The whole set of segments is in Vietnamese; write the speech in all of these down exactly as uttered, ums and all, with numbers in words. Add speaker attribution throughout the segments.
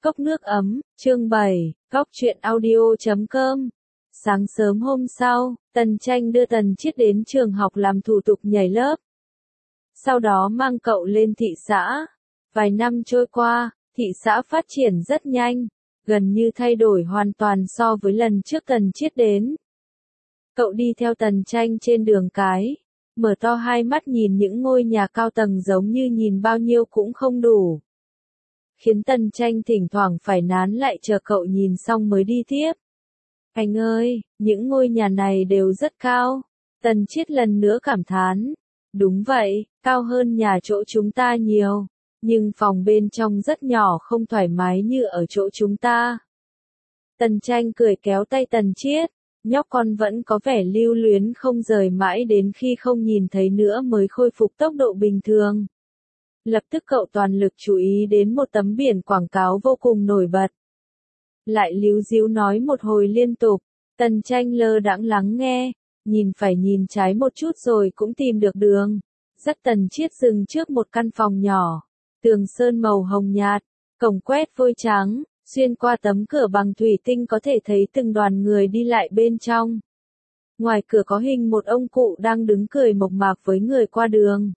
Speaker 1: Cốc nước ấm, chương bảy, Cóc truyện audio chấm com. Sáng sớm hôm sau, Tần Tranh đưa Tần Chiết đến trường học làm thủ tục nhảy lớp. Sau đó mang cậu lên thị xã. Vài năm trôi qua, thị xã phát triển rất nhanh, gần như thay đổi hoàn toàn so với lần trước Tần Chiết đến. Cậu đi theo Tần Tranh trên đường cái, mở to hai mắt nhìn những ngôi nhà cao tầng giống như nhìn bao nhiêu cũng không đủ. Khiến Tần Tranh thỉnh thoảng phải nán lại chờ cậu nhìn xong mới đi tiếp. Anh ơi, những ngôi nhà này đều rất cao. Tần Chiết lần nữa cảm thán. Đúng vậy, cao hơn nhà chỗ chúng ta nhiều. Nhưng phòng bên trong rất nhỏ không thoải mái như ở chỗ chúng ta. Tần Tranh cười kéo tay Tần Chiết. Nhóc con vẫn có vẻ lưu luyến không rời mãi đến khi không nhìn thấy nữa mới khôi phục tốc độ bình thường. Lập tức cậu toàn lực chú ý đến một tấm biển quảng cáo vô cùng nổi bật. Lại líu díu nói một hồi liên tục, Tần Tranh lơ đãng lắng nghe, nhìn phải nhìn trái một chút rồi cũng tìm được đường. Dắt Tần Chiết dừng trước một căn phòng nhỏ, tường sơn màu hồng nhạt, cổng quét vôi trắng, xuyên qua tấm cửa bằng thủy tinh có thể thấy từng đoàn người đi lại bên trong. Ngoài cửa có hình một ông cụ đang đứng cười mộc mạc với người qua đường.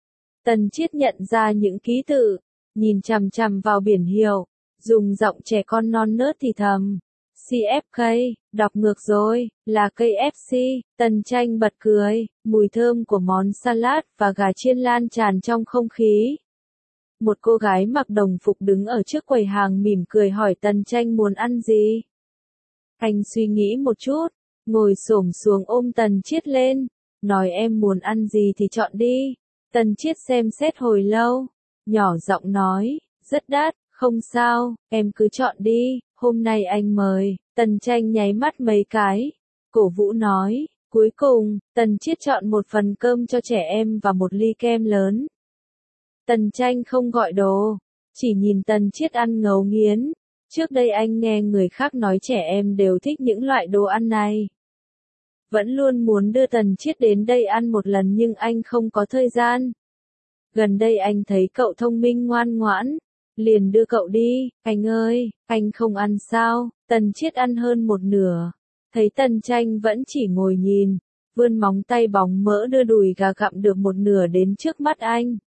Speaker 1: Tần Chiết nhận ra những ký tự, nhìn chằm chằm vào biển hiệu, dùng giọng trẻ con non nớt thì thầm. xê ép ca, đọc ngược rồi, là ca ép xê, Tần Tranh bật cười, mùi thơm của món salad và gà chiên lan tràn trong không khí. Một cô gái mặc đồng phục đứng ở trước quầy hàng mỉm cười hỏi Tần Tranh muốn ăn gì. Anh suy nghĩ một chút, ngồi xổm xuống ôm Tần Chiết lên, nói em muốn ăn gì thì chọn đi. Tần Chiết xem xét hồi lâu, nhỏ giọng nói, rất đắt, không sao, em cứ chọn đi, hôm nay anh mời. Tần Tranh nháy mắt mấy cái, cổ vũ nói, cuối cùng, Tần Chiết chọn một phần cơm cho trẻ em và một ly kem lớn. Tần Tranh không gọi đồ, chỉ nhìn Tần Chiết ăn ngấu nghiến. Trước đây anh nghe người khác nói trẻ em đều thích những loại đồ ăn này. Vẫn luôn muốn đưa Tần Chiết đến đây ăn một lần nhưng anh không có thời gian. Gần đây anh thấy cậu thông minh ngoan ngoãn, liền đưa cậu đi. Anh ơi, anh không ăn sao? Tần Chiết ăn hơn một nửa. Thấy Tần Tranh vẫn chỉ ngồi nhìn, vươn móng tay bóng mỡ đưa đùi gà gặm được một nửa đến trước mắt anh.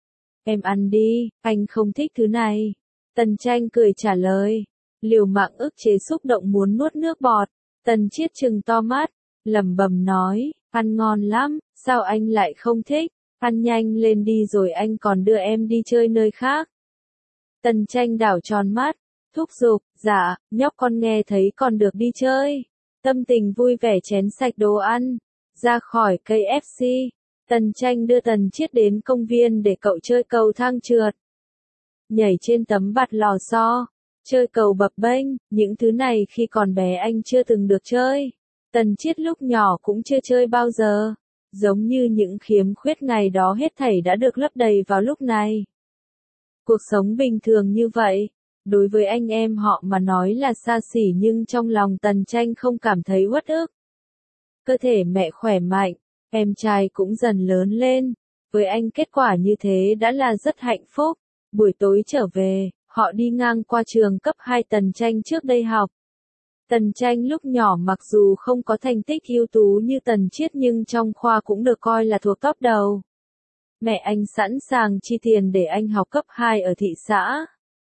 Speaker 1: Em ăn đi, anh không thích thứ này. Tần Tranh cười trả lời, liều mạng ức chế xúc động muốn nuốt nước bọt. Tần Chiết trừng to mắt, lẩm bẩm nói, ăn ngon lắm, sao anh lại không thích? Ăn nhanh lên đi rồi anh còn đưa em đi chơi nơi khác. Tần Tranh đảo tròn mắt, thúc giục, dạ, nhóc con nghe thấy còn được đi chơi. Tâm tình vui vẻ chén sạch đồ ăn, ra khỏi ca ép xê. Tần Tranh đưa Tần Chiết đến công viên để cậu chơi cầu thang trượt. Nhảy trên tấm bạt lò xo, chơi cầu bập bênh, những thứ này khi còn bé anh chưa từng được chơi. Tần Chiết lúc nhỏ cũng chưa chơi bao giờ. Giống như những khiếm khuyết ngày đó hết thảy đã được lấp đầy vào lúc này. Cuộc sống bình thường như vậy, đối với anh em họ mà nói là xa xỉ nhưng trong lòng Tần Tranh không cảm thấy uất ức. Cơ thể mẹ khỏe mạnh, em trai cũng dần lớn lên. Với anh kết quả như thế đã là rất hạnh phúc. Buổi tối trở về, họ đi ngang qua trường cấp hai Tần Tranh trước đây học. Tần Tranh lúc nhỏ mặc dù không có thành tích ưu tú như Tần Chiết nhưng trong khoa cũng được coi là thuộc top đầu. Mẹ anh sẵn sàng chi tiền để anh học cấp hai ở thị xã.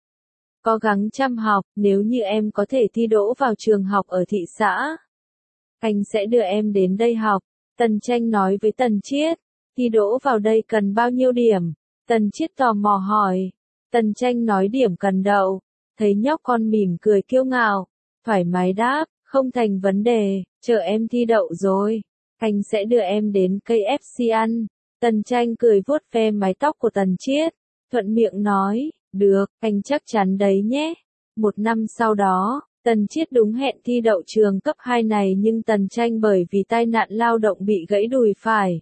Speaker 1: Cố gắng chăm học, nếu như em có thể thi đỗ vào trường học ở thị xã, anh sẽ đưa em đến đây học. Tần Tranh nói với Tần Chiết, thi đỗ vào đây cần bao nhiêu điểm? Tần Chiết tò mò hỏi. Tần Tranh nói điểm cần đậu. Thấy nhóc con mỉm cười kiêu ngạo, thoải mái đáp, không thành vấn đề, chờ em thi đậu rồi, anh sẽ đưa em đến ca ép xê ăn. Tần Tranh cười vuốt ve mái tóc của Tần Chiết, thuận miệng nói, được, anh chắc chắn đấy nhé. Một năm sau đó, Tần Chiết đúng hẹn thi đậu trường cấp hai này nhưng Tần Tranh bởi vì tai nạn lao động bị gãy đùi phải.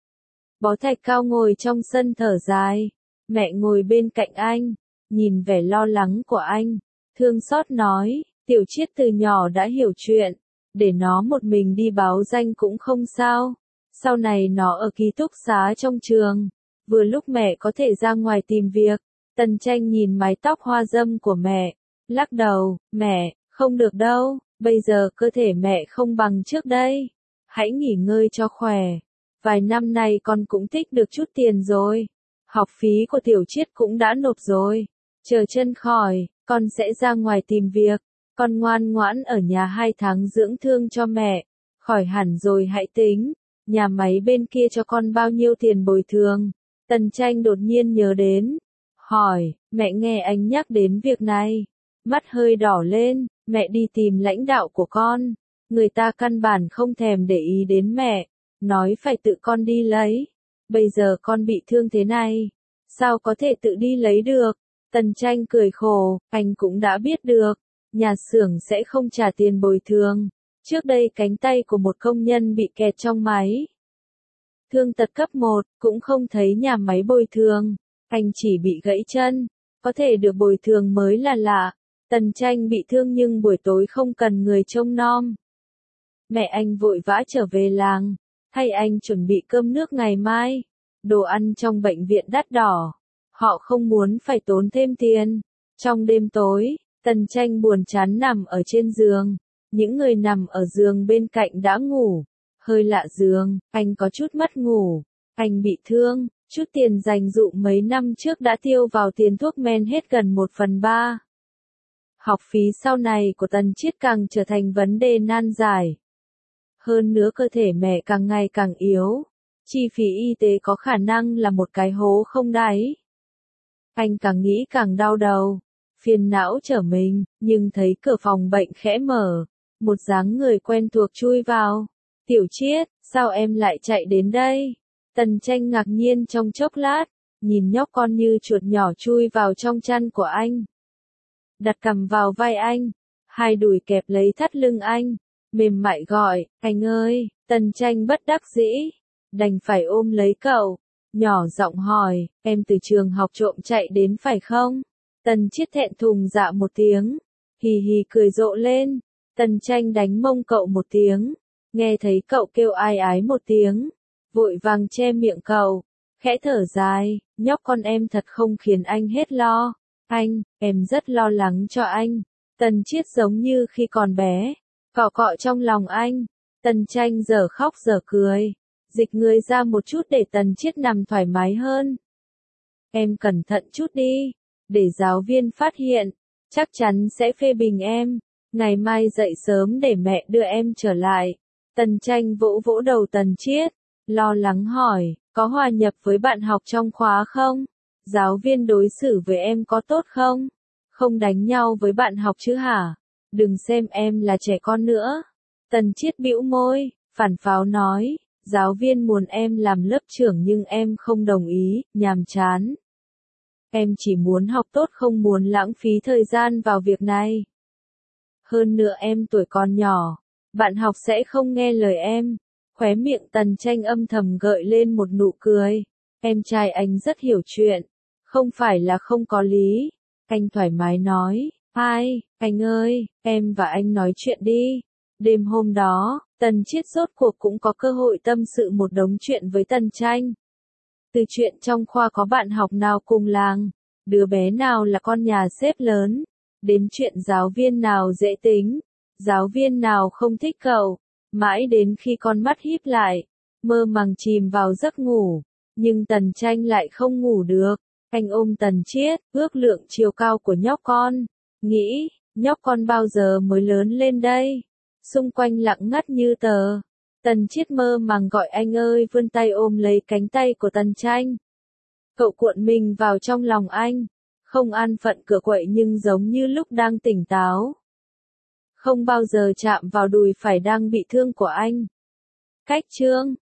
Speaker 1: Bó Thạch Cao ngồi trong sân thở dài, mẹ ngồi bên cạnh anh, nhìn vẻ lo lắng của anh, thương xót nói, Tiểu Chiết từ nhỏ đã hiểu chuyện, để nó một mình đi báo danh cũng không sao. Sau này nó ở ký túc xá trong trường, vừa lúc mẹ có thể ra ngoài tìm việc. Tần Tranh nhìn mái tóc hoa râm của mẹ, lắc đầu, mẹ, không được đâu, bây giờ cơ thể mẹ không bằng trước đây. Hãy nghỉ ngơi cho khỏe. Vài năm nay con cũng tích được chút tiền rồi. Học phí của Tiểu Chiết cũng đã nộp rồi. Chờ chân khỏi, con sẽ ra ngoài tìm việc. Con ngoan ngoãn ở nhà hai tháng dưỡng thương cho mẹ. Khỏi hẳn rồi hãy tính. Nhà máy bên kia cho con bao nhiêu tiền bồi thường? Tần Tranh đột nhiên nhớ đến. Hỏi, mẹ nghe anh nhắc đến việc này. Mắt hơi đỏ lên, mẹ đi tìm lãnh đạo của con. Người ta căn bản không thèm để ý đến mẹ. Nói phải tự con đi lấy. Bây giờ con bị thương thế này. Sao có thể tự đi lấy được? Tần Tranh cười khổ, anh cũng đã biết được. Nhà xưởng sẽ không trả tiền bồi thường. Trước đây cánh tay của một công nhân bị kẹt trong máy. Thương tật cấp một, cũng không thấy nhà máy bồi thường. Anh chỉ bị gãy chân. Có thể được bồi thường mới là lạ. Tần Tranh bị thương nhưng buổi tối không cần người trông nom. Mẹ anh vội vã trở về làng. Thay anh chuẩn bị cơm nước ngày mai. Đồ ăn trong bệnh viện đắt đỏ. Họ không muốn phải tốn thêm tiền. Trong đêm tối, Tần Tranh buồn chán nằm ở trên giường. Những người nằm ở giường bên cạnh đã ngủ. Hơi lạ giường, anh có chút mất ngủ. Anh bị thương, chút tiền dành dụm mấy năm trước đã tiêu vào tiền thuốc men hết gần một phần ba. Học phí sau này của Tần Chiết càng trở thành vấn đề nan giải. Hơn nữa cơ thể mẹ càng ngày càng yếu. Chi phí y tế có khả năng là một cái hố không đáy. Anh càng nghĩ càng đau đầu. Phiền não trở mình, nhưng thấy cửa phòng bệnh khẽ mở. Một dáng người quen thuộc chui vào. Tiểu Chiết, sao em lại chạy đến đây? Tần Tranh ngạc nhiên trong chốc lát. Nhìn nhóc con như chuột nhỏ chui vào trong chăn của anh. Đặt cằm vào vai anh. Hai đùi kẹp lấy thắt lưng anh. Mềm mại gọi, anh ơi. Tần Tranh bất đắc dĩ. Đành phải ôm lấy cậu. Nhỏ giọng hỏi, em từ trường học trộm chạy đến phải không? Tần Chiết thẹn thùng dạ một tiếng. Hì hì cười rộ lên. Tần Tranh đánh mông cậu một tiếng. Nghe thấy cậu kêu ai ái một tiếng. Vội vàng che miệng cậu. Khẽ thở dài, nhóc con em thật không khiến anh hết lo. Anh, em rất lo lắng cho anh. Tần Chiết giống như khi còn bé. Cọ cọ trong lòng anh. Tần Tranh giờ khóc giờ cười. Dịch người ra một chút để Tần Chiết nằm thoải mái hơn. Em cẩn thận chút đi. Để giáo viên phát hiện. Chắc chắn sẽ phê bình em. Ngày mai dậy sớm để mẹ đưa em trở lại. Tần Tranh vỗ vỗ đầu Tần Chiết. Lo lắng hỏi, có hòa nhập với bạn học trong khóa không? Giáo viên đối xử với em có tốt không? Không đánh nhau với bạn học chứ hả? Đừng xem em là trẻ con nữa. Tần Chiết bĩu môi, phản pháo nói, giáo viên muốn em làm lớp trưởng nhưng em không đồng ý, nhàm chán. Em chỉ muốn học tốt không muốn lãng phí thời gian vào việc này. Hơn nữa em tuổi còn nhỏ, bạn học sẽ không nghe lời em. Khóe miệng Tần Tranh âm thầm gợi lên một nụ cười. Em trai anh rất hiểu chuyện. Không phải là không có lý. Anh thoải mái nói. Ai, anh ơi, em và anh nói chuyện đi. Đêm hôm đó, Tần Chiết rốt cuộc cũng có cơ hội tâm sự một đống chuyện với Tần Tranh. Từ chuyện trong khoa có bạn học nào cùng làng, đứa bé nào là con nhà sếp lớn, đến chuyện giáo viên nào dễ tính, giáo viên nào không thích cậu, mãi đến khi con mắt híp lại, mơ màng chìm vào giấc ngủ. Nhưng Tần Tranh lại không ngủ được. Anh ôm Tần Chiết, ước lượng chiều cao của nhóc con. Nghĩ, nhóc con bao giờ mới lớn lên đây? Xung quanh lặng ngắt như tờ. Tần Chiết mơ màng gọi anh ơi, vươn tay ôm lấy cánh tay của Tần Tranh. Cậu cuộn mình vào trong lòng anh. Không an phận cửa quậy nhưng giống như lúc đang tỉnh táo. Không bao giờ chạm vào đùi phải đang bị thương của anh. Cách chương